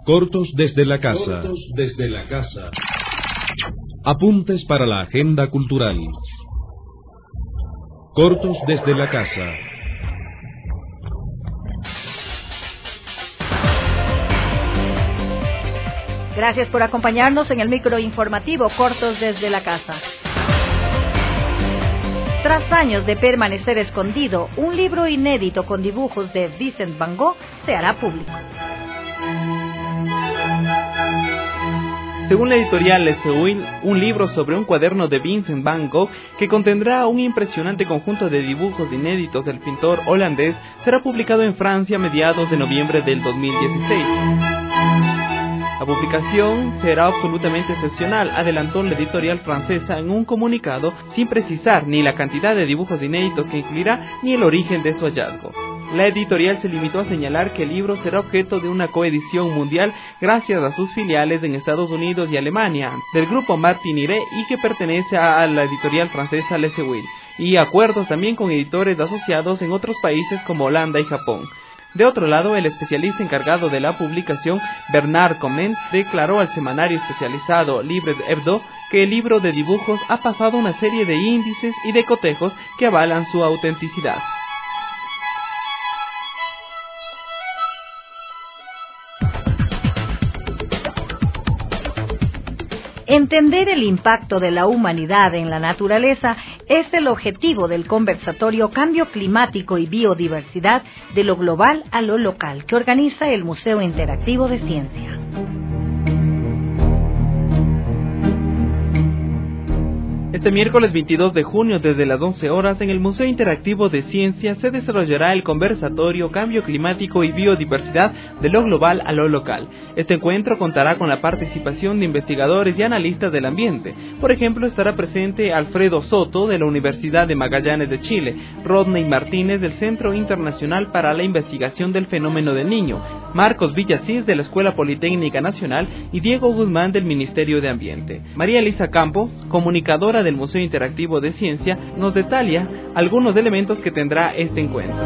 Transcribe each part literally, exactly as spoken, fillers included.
Cortos desde la casa. Cortos desde la casa. Apuntes para la agenda cultural. Cortos desde la casa. Gracias por acompañarnos en el microinformativo Cortos desde la casa. Tras años de permanecer escondido, un libro inédito con dibujos de Vincent Van Gogh se hará público. Según la editorial Le Seuil, un libro sobre un cuaderno de Vincent Van Gogh que contendrá un impresionante conjunto de dibujos inéditos del pintor holandés será publicado en Francia a mediados de noviembre del dos mil dieciséis. La publicación será absolutamente excepcional, adelantó la editorial francesa en un comunicado sin precisar ni la cantidad de dibujos inéditos que incluirá ni el origen de su hallazgo. La editorial se limitó a señalar que el libro será objeto de una coedición mundial gracias a sus filiales en Estados Unidos y Alemania, del grupo Martiniré y que pertenece a la editorial francesa Le Seuil, y acuerdos también con editores asociados en otros países como Holanda y Japón. De otro lado, el especialista encargado de la publicación, Bernard Comment, declaró al semanario especializado Livre Hebdo que el libro de dibujos ha pasado una serie de índices y de cotejos que avalan su autenticidad. Entender el impacto de la humanidad en la naturaleza es el objetivo del conversatorio Cambio Climático y Biodiversidad de lo global a lo local, que organiza el Museo Interactivo de Ciencia. Este miércoles veintidós de junio, desde las once horas, en el Museo Interactivo de Ciencia se desarrollará el conversatorio Cambio Climático y Biodiversidad de lo global a lo local. Este encuentro contará con la participación de investigadores y analistas del ambiente. Por ejemplo, estará presente Alfredo Soto, de la Universidad de Magallanes de Chile, Rodney Martínez, del Centro Internacional para la Investigación del Fenómeno del Niño, Marcos Villasís, de la Escuela Politécnica Nacional, y Diego Guzmán, del Ministerio de Ambiente. María Elisa Campos, comunicadora del Museo Interactivo de Ciencia, nos detalla algunos elementos que tendrá este encuentro.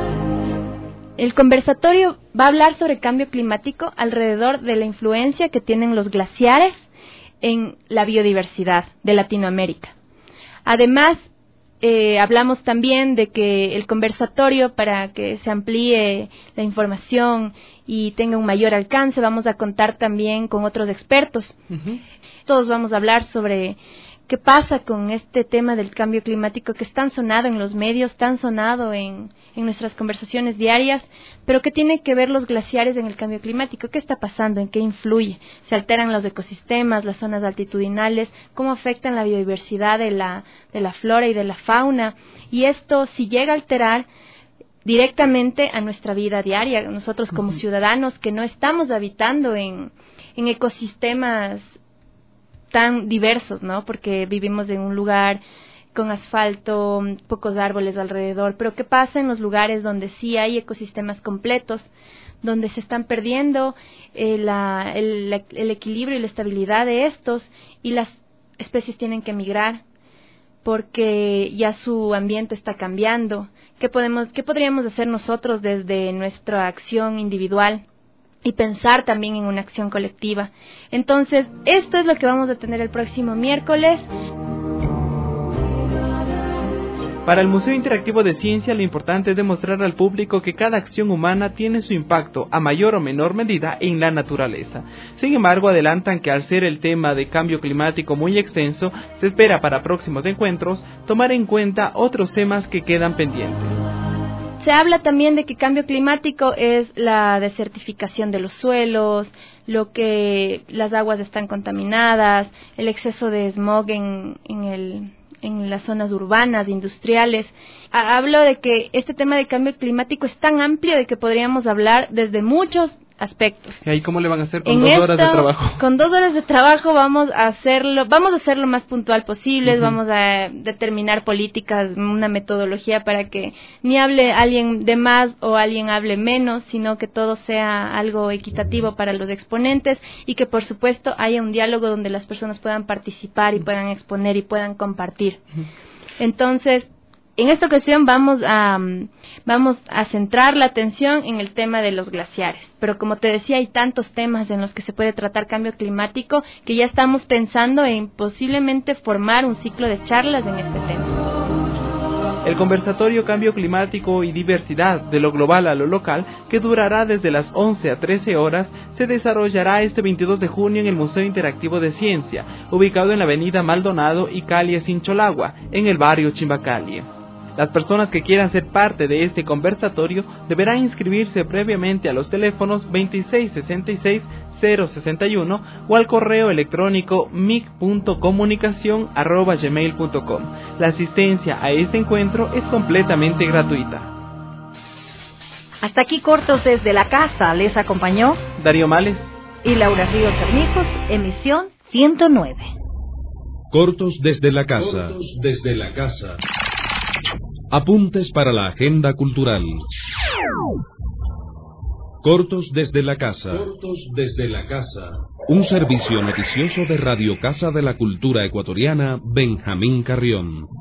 El conversatorio va a hablar sobre cambio climático alrededor de la influencia que tienen los glaciares en la biodiversidad de Latinoamérica. Además, eh, hablamos también de que el conversatorio, para que se amplíe la información y tenga un mayor alcance, vamos a contar también con otros expertos. Uh-huh. Todos vamos a hablar sobre ¿qué pasa con este tema del cambio climático que es tan sonado en los medios, tan sonado en, en nuestras conversaciones diarias, pero qué tiene que ver los glaciares en el cambio climático? ¿Qué está pasando? ¿En qué influye? ¿Se alteran los ecosistemas, las zonas altitudinales? ¿Cómo afectan la biodiversidad de la, de la flora y de la fauna? Y esto, si llega a alterar directamente a nuestra vida diaria, nosotros como uh-huh. ciudadanos que no estamos habitando en, en ecosistemas tan diversos, ¿no? Porque vivimos en un lugar con asfalto, pocos árboles alrededor, pero ¿qué pasa en los lugares donde sí hay ecosistemas completos, donde se están perdiendo eh, la, el, la, el equilibrio y la estabilidad de estos y las especies tienen que migrar porque ya su ambiente está cambiando? ¿Qué podemos, qué podríamos hacer nosotros desde nuestra acción individual y pensar también en una acción colectiva? Entonces, esto es lo que vamos a tener el próximo miércoles. Para el Museo Interactivo de Ciencia, lo importante es demostrar al público que cada acción humana tiene su impacto, a mayor o menor medida, en la naturaleza. Sin embargo, adelantan que al ser el tema de cambio climático muy extenso, se espera para próximos encuentros tomar en cuenta otros temas que quedan pendientes. Se habla también de que cambio climático es la desertificación de los suelos, lo que las aguas están contaminadas, el exceso de smog en, en, el, en las zonas urbanas, industriales. Hablo de que este tema de cambio climático es tan amplio de que podríamos hablar desde muchos aspectos. ¿Y ahí cómo le van a hacer con en dos esto, horas de trabajo? Con dos horas de trabajo vamos a hacerlo, vamos a hacerlo más puntual posible, uh-huh. vamos a determinar políticas, una metodología para que ni hable alguien de más o alguien hable menos, sino que todo sea algo equitativo para los exponentes y que por supuesto haya un diálogo donde las personas puedan participar y puedan exponer y puedan compartir. Uh-huh. Entonces, En esta ocasión vamos a, vamos a centrar la atención en el tema de los glaciares, pero como te decía, hay tantos temas en los que se puede tratar cambio climático que ya estamos pensando en posiblemente formar un ciclo de charlas en este tema. El conversatorio Cambio Climático y Diversidad, de lo global a lo local, que durará desde las once a trece horas, se desarrollará este veintidós de junio en el Museo Interactivo de Ciencia, ubicado en la avenida Maldonado y calle Sincholagua, en el barrio Chimbacalie. Las personas que quieran ser parte de este conversatorio deberán inscribirse previamente a los teléfonos veintiséis sesenta y seis cero sesenta y uno o al correo electrónico mic punto comunicación arroba gmail punto com. La asistencia a este encuentro es completamente gratuita. Hasta aquí Cortos desde la Casa. Les acompañó Darío Males y Laura Ríos Cernicos, emisión ciento nueve. Cortos desde la Casa. Cortos desde la Casa. Apuntes para la agenda cultural. Cortos desde la Casa. Cortos desde la Casa. Un servicio noticioso de Radio Casa de la Cultura Ecuatoriana, Benjamín Carrión.